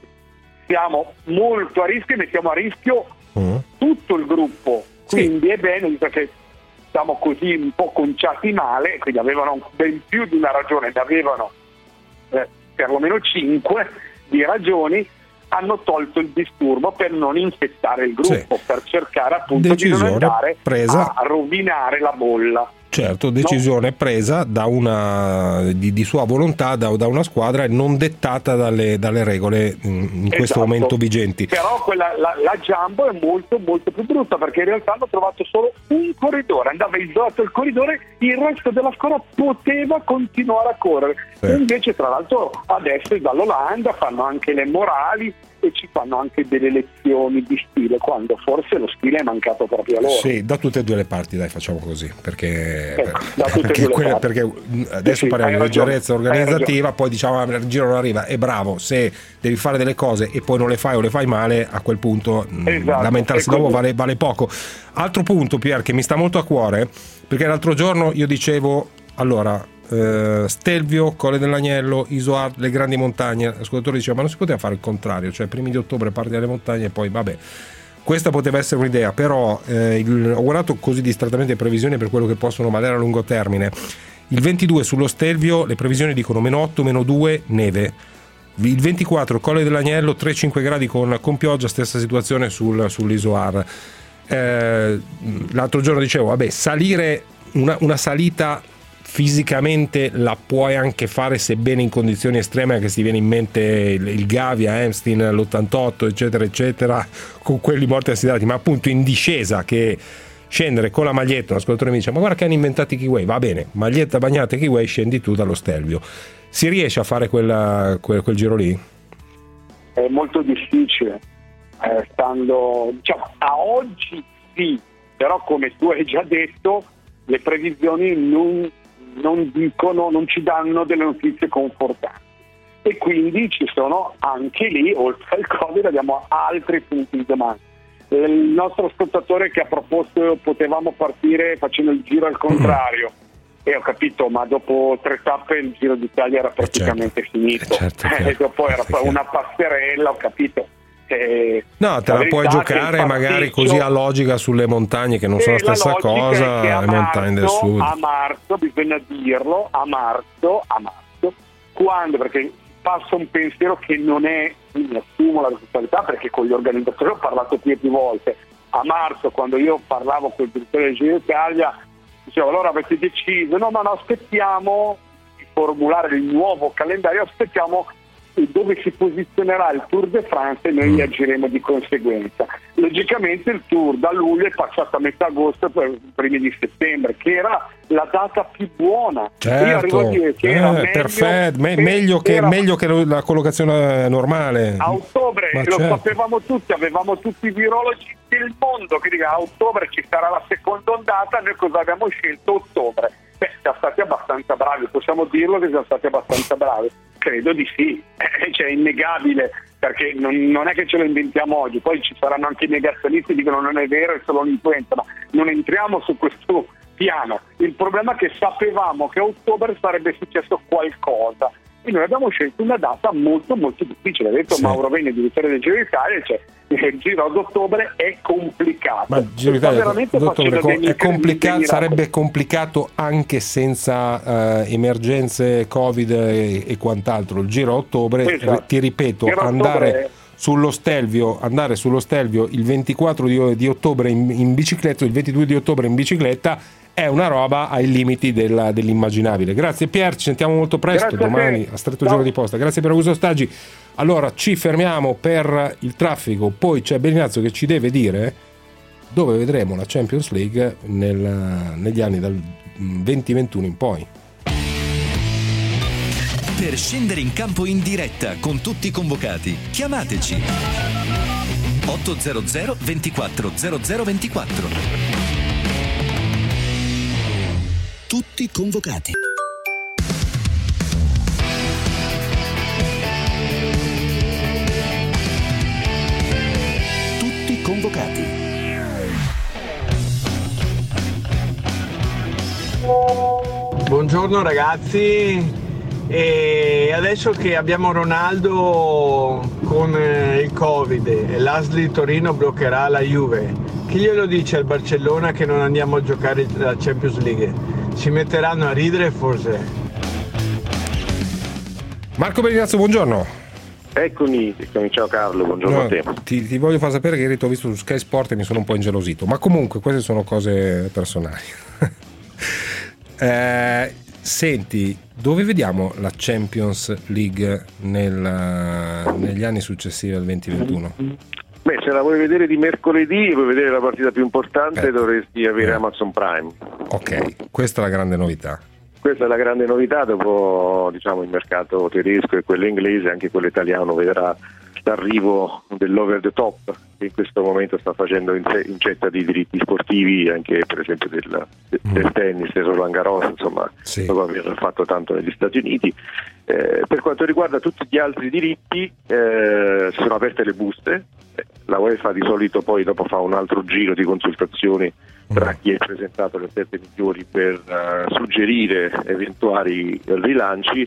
siamo molto a rischio e mettiamo a rischio uh-huh. tutto il gruppo, quindi sì. è bene, visto che siamo così un po' conciati male, quindi avevano ben più di una ragione, ne avevano eh, perlomeno cinque di ragioni, hanno tolto il disturbo per non infettare il gruppo, sì. per cercare appunto decisione di non andare presa. a rovinare la bolla. Certo, decisione no? presa da una di, di sua volontà da, da una squadra e non dettata dalle, dalle regole in, in questo esatto. momento vigenti. Però quella, la, la Jumbo è molto molto più brutta, perché in realtà hanno trovato solo un corridore, andava isolato il corridore, il resto della squadra poteva continuare a correre. Sì. E invece tra l'altro adesso dall'Olanda fanno anche le morali e ci fanno anche delle lezioni di stile, quando forse lo stile è mancato proprio a loro. Sì, da tutte e due le parti, dai, facciamo così, perché, ecco, da tutte perché, e due quella, le parti. perché adesso sì, parliamo di leggerezza organizzativa, poi diciamo ah, il giro non arriva, è bravo, se devi fare delle cose e poi non le fai o le fai male, a quel punto esatto, lamentarsi dopo vale, vale poco. Altro punto, Pier, che mi sta molto a cuore, perché l'altro giorno io dicevo, allora Uh, Stelvio, Colle dell'Agnello, Isoard, le grandi montagne. L'ascoltatore diceva ma non si poteva fare il contrario, cioè primi di ottobre parti dalle montagne e poi vabbè, questa poteva essere un'idea, però eh, il, ho guardato così distrattamente le previsioni per quello che possono valere a lungo termine. Il ventidue sullo Stelvio le previsioni dicono meno otto, meno due, neve. Il ventiquattro Colle dell'Agnello tre cinque gradi con, con pioggia, stessa situazione sul, sull'Isoard. Eh, l'altro giorno dicevo vabbè, salire una, una salita fisicamente la puoi anche fare, sebbene in condizioni estreme, anche se ti viene in mente il, il Gavia, Amstin, l'ottantotto eccetera eccetera, con quelli morti assidati, ma appunto in discesa, che scendere con la maglietta, un ascoltatore mi dice ma guarda che hanno inventato i Kiwi, va bene, maglietta bagnata e Kiwi, scendi tu dallo Stelvio. Si riesce a fare quella, quel, quel giro lì? È molto difficile, eh, stando, diciamo, a oggi sì, però come tu hai già detto le previsioni non non dicono, non ci danno delle notizie confortanti, e quindi ci sono anche lì, oltre al Covid, abbiamo altri punti di domanda. Il nostro ascoltatore che ha proposto potevamo partire facendo il giro al contrario, e ho capito, ma dopo tre tappe il Giro d'Italia era praticamente certo. finito, certo, certo. e dopo era una passerella, ho capito. No, te la, la puoi giocare magari così a logica sulle montagne che non sono la stessa cosa, le montagne del sud. A marzo, bisogna dirlo, a marzo, a marzo, quando, perché passa un pensiero che non è, quindi assumo la responsabilità perché con gli organizzatori ho parlato più e più volte, a marzo quando io parlavo con il direttore del Giro d'Italia dicevo allora avete deciso, no ma no aspettiamo di formulare il nuovo calendario, aspettiamo dove si posizionerà il Tour de France e noi mm. agiremo di conseguenza. Logicamente il Tour da luglio è passato a metà agosto per i primi di settembre, che era la data più buona. Certo. Io arrivo a dire che eh, era meglio, perfetto. Me- meglio, che, era... meglio che la collocazione normale. A ottobre Ma lo certo. sapevamo tutti, avevamo tutti i virologi del mondo che dica a ottobre ci sarà la seconda ondata, noi cosa abbiamo scelto? Ottobre. Beh, siamo stati abbastanza bravi, possiamo dirlo che siamo stati abbastanza bravi. Credo di sì, eh, cioè è innegabile, perché non, non è che ce lo inventiamo oggi, poi ci saranno anche i negazionisti che dicono non è vero, è solo un'influenza, ma non entriamo su questo piano. Il problema è che sapevamo che a ottobre sarebbe successo qualcosa e noi abbiamo scelto una data molto molto difficile. Ha detto sì. Mauro Veni, direttore del Giro d'Italia, cioè il Giro d'ottobre è complicato. Ma il Giro d'Italia è complicato, sarebbe complicato anche senza uh, emergenze Covid e, e quant'altro. Il Giro a ottobre, esatto. ti ripeto, Giro andare ottobre... sullo Stelvio, andare sullo Stelvio il ventiquattro di, di ottobre in, in bicicletta, il ventidue di ottobre in bicicletta è una roba ai limiti della, dell'immaginabile. Grazie Pier, ci sentiamo molto presto. Grazie domani a, a Stretto Giro di Posta. Grazie per Augusto Staggi. Allora ci fermiamo per il traffico, poi c'è Bellinazzo che ci deve dire dove vedremo la Champions League nel, negli anni dal venti ventuno in poi. Per scendere in campo in diretta con tutti i convocati, chiamateci ottocento ventiquattro zero zero ventiquattro. Tutti convocati. Tutti convocati. Buongiorno ragazzi. E adesso che abbiamo Ronaldo con il Covid e l'A S L di Torino bloccherà la Juve, chi glielo dice al Barcellona che non andiamo a giocare la Champions League? Si metteranno a ridere forse. Marco Bellinazzo, buongiorno. Eccomi, eccomi, ciao Carlo, buongiorno no, a te. Ti, ti voglio far sapere che ieri ti ho visto su Sky Sport e mi sono un po' ingelosito, ma comunque queste sono cose personali. eh, senti, dove vediamo la Champions League nel, negli anni successivi al venti ventuno? Beh, se la vuoi vedere di mercoledì e vuoi vedere la partita più importante, eh. dovresti avere eh. Amazon Prime. Ok, questa è la grande novità. Questa è la grande novità, dopo diciamo il mercato tedesco e quello inglese, anche quello italiano vedrà quest'arrivo dell'over the top che in questo momento sta facendo incetta di diritti sportivi, anche per esempio del, del tennis, del Roland Garros, insomma, sì. dopo aver fatto tanto negli Stati Uniti. Eh, per quanto riguarda tutti gli altri diritti, eh, si sono aperte le buste. La UEFA di solito poi dopo fa un altro giro di consultazioni tra chi ha presentato le offerte migliori per uh, suggerire eventuali rilanci.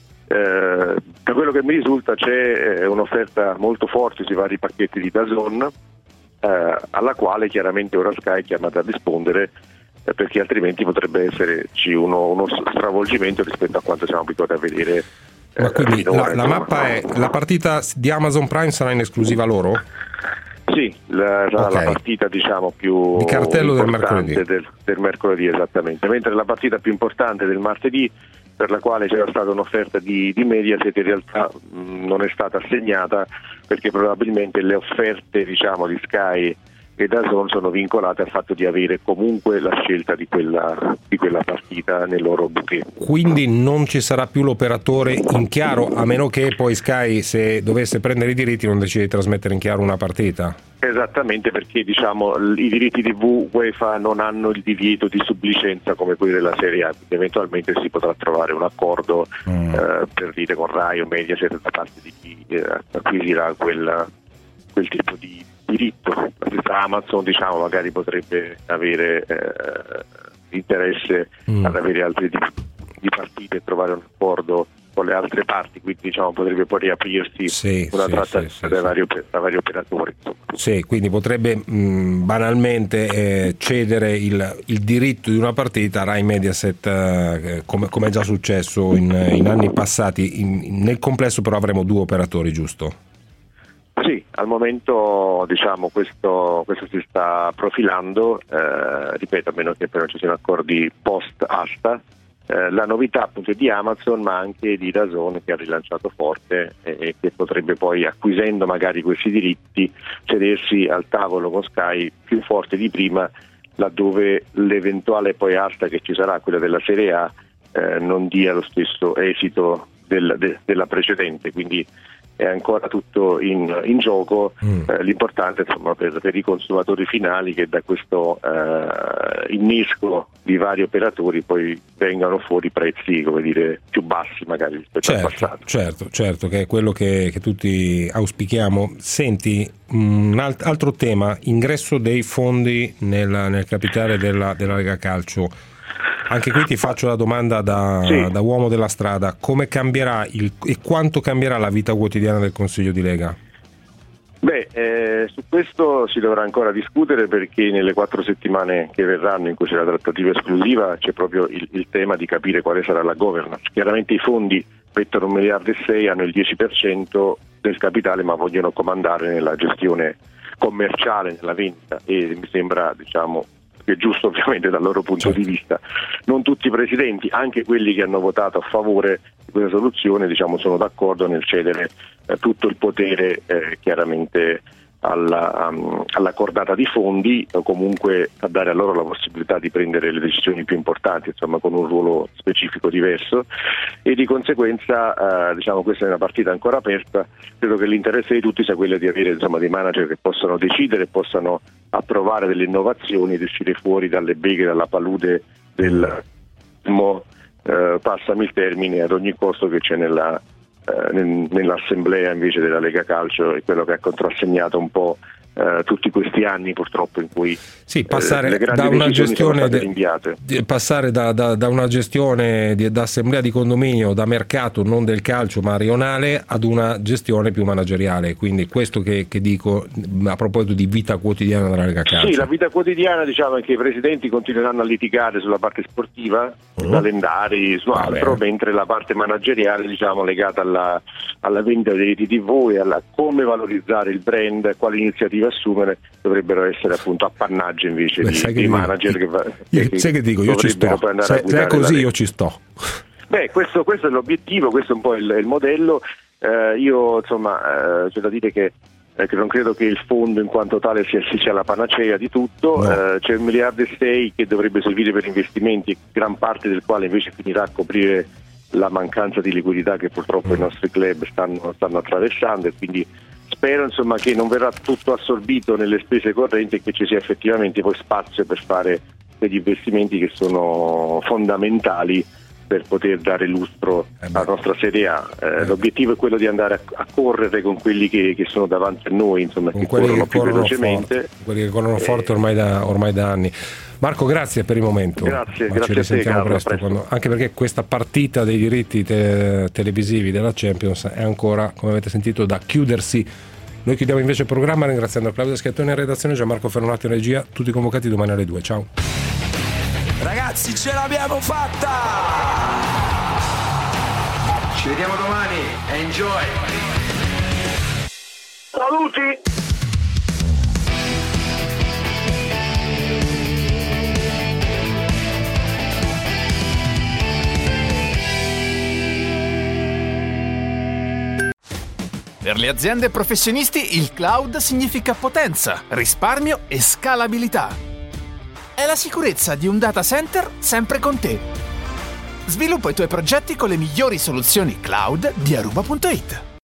Eh, da quello che mi risulta c'è eh, un'offerta molto forte sui vari pacchetti di D A Z N, eh, alla quale chiaramente ora Sky è chiamata a rispondere, eh, perché altrimenti potrebbe esserci uno, uno stravolgimento rispetto a quanto siamo abituati a vedere. Eh, Ma quindi finora, la, la mappa è la partita di Amazon Prime sarà in esclusiva loro? Sì, la, okay. la partita diciamo più di cartello del mercoledì. Del, del mercoledì esattamente, mentre la partita più importante del martedì, per la quale c'era stata un'offerta di, di Mediaset, in realtà mh, non è stata assegnata perché probabilmente le offerte diciamo di Sky e D A Z N sono vincolate al fatto di avere comunque la scelta di quella, di quella partita nel loro bouquet. Quindi non ci sarà più l'operatore in chiaro, a meno che poi Sky, se dovesse prendere i diritti, non decide di trasmettere in chiaro una partita. Esattamente, perché diciamo i diritti tivù UEFA non hanno il divieto di sublicenza come quelli della Serie A, quindi eventualmente si potrà trovare un accordo mm. eh, per dire con Rai o Mediaset da parte di chi eh, acquisirà quel, quel tipo di diritto. La stessa Amazon diciamo magari potrebbe avere eh, interesse mm. ad avere altri tipi di partite e trovare un accordo con le altre parti, quindi diciamo potrebbe poi riaprirsi sì, una sì, trattativa sì, sì, tra, vari, tra vari operatori. Sì, quindi potrebbe mh, banalmente eh, cedere il, il diritto di una partita a Rai Mediaset, eh, come, come è già successo in, in anni passati. In, nel complesso però avremo due operatori, giusto? Sì, al momento diciamo questo, questo si sta profilando, eh, ripeto, a meno che però ci siano accordi post-asta. Eh, la novità appunto è di Amazon, ma anche di D A Z N, che ha rilanciato forte e eh, che potrebbe poi, acquisendo magari questi diritti, sedersi al tavolo con Sky più forte di prima, laddove l'eventuale poi asta che ci sarà, quella della Serie A, eh, non dia lo stesso esito del, de, della precedente, quindi è ancora tutto in, in gioco. Mm. Eh, l'importante insomma per, per i consumatori finali che da questo eh, innesco di vari operatori poi vengano fuori prezzi, come dire, più bassi magari rispetto certo, al passato. Certo, certo, che è quello che, che tutti auspichiamo. Senti, un alt- altro tema, ingresso dei fondi nel, nel capitale della, della Lega Calcio. Anche qui ti faccio la domanda da, sì. da uomo della strada: come cambierà il, e quanto cambierà la vita quotidiana del Consiglio di Lega? Beh, eh, su questo si dovrà ancora discutere, perché nelle quattro settimane che verranno in cui c'è la trattativa esclusiva c'è proprio il, il tema di capire quale sarà la governance. Chiaramente i fondi mettono un miliardo e sei, hanno il dieci per cento del capitale, ma vogliono comandare nella gestione commerciale, nella vendita, e mi sembra diciamo che è giusto ovviamente dal loro punto certo. di vista. Non tutti i presidenti, anche quelli che hanno votato a favore di questa soluzione, diciamo, sono d'accordo nel cedere eh, tutto il potere eh, chiaramente alla, um, alla cordata di fondi, o comunque a dare a loro la possibilità di prendere le decisioni più importanti, insomma con un ruolo specifico diverso, e di conseguenza eh, diciamo questa è una partita ancora aperta. Credo che l'interesse di tutti sia quello di avere insomma dei manager che possano decidere, possano approvare delle innovazioni ed uscire fuori dalle beghe, dalla palude del eh, passami il termine ad ogni costo che c'è nella nell'assemblea invece della Lega Calcio, è quello che ha contrassegnato un po' eh, tutti questi anni purtroppo in cui sì, passare eh, le grandi da una gestione de, di, passare da, da, da una gestione di, da assemblea di condominio, da mercato non del calcio ma rionale, ad una gestione più manageriale. Quindi questo che, che dico a proposito di vita quotidiana della Lega Calcio. Sì, la vita quotidiana, diciamo è che i presidenti continueranno a litigare sulla parte sportiva, uh-huh. calendari, su altro, mentre la parte manageriale diciamo legata alla, alla vendita dei diritti tivù e alla come valorizzare il brand, quali iniziative assumere, dovrebbero essere appunto appannaggio invece Beh, di, di manager che, va, io, che, sai che dico, io ci sto, se, se è così io ci sto. Beh, questo, questo è l'obiettivo, questo è un po' il, il modello. Eh, io insomma eh, c'è da dire che, eh, che non credo che il fondo in quanto tale sia, sia la panacea di tutto. No. Eh, c'è un miliardo e sei che dovrebbe servire per investimenti, gran parte del quale invece finirà a coprire la mancanza di liquidità che purtroppo mm. i nostri club stanno, stanno attraversando, e quindi spero insomma che non verrà tutto assorbito nelle spese correnti e che ci sia effettivamente poi spazio per fare degli investimenti che sono fondamentali per poter dare lustro eh alla nostra Serie A. Eh, eh l'obiettivo è quello di andare a, a correre con quelli che, che sono davanti a noi, insomma, con che quelli corrono che più corrono velocemente. Forte, quelli che corrono eh, forte ormai da, ormai da anni. Marco, grazie per il momento. Grazie, Ma grazie ci risentiamo a te, presto, presto. quando, anche perché questa partita dei diritti te- televisivi della Champions è ancora, come avete sentito, da chiudersi. Noi chiudiamo invece il programma ringraziando Claudio Schiattoni in redazione, Gianmarco Ferronati in regia, tutti convocati domani alle due. Ciao. Ragazzi, ce l'abbiamo fatta! Ci vediamo domani. Enjoy! Saluti! Per le aziende e professionisti il cloud significa potenza, risparmio e scalabilità. È la sicurezza di un data center sempre con te. Sviluppa i tuoi progetti con le migliori soluzioni cloud di Aruba punto it.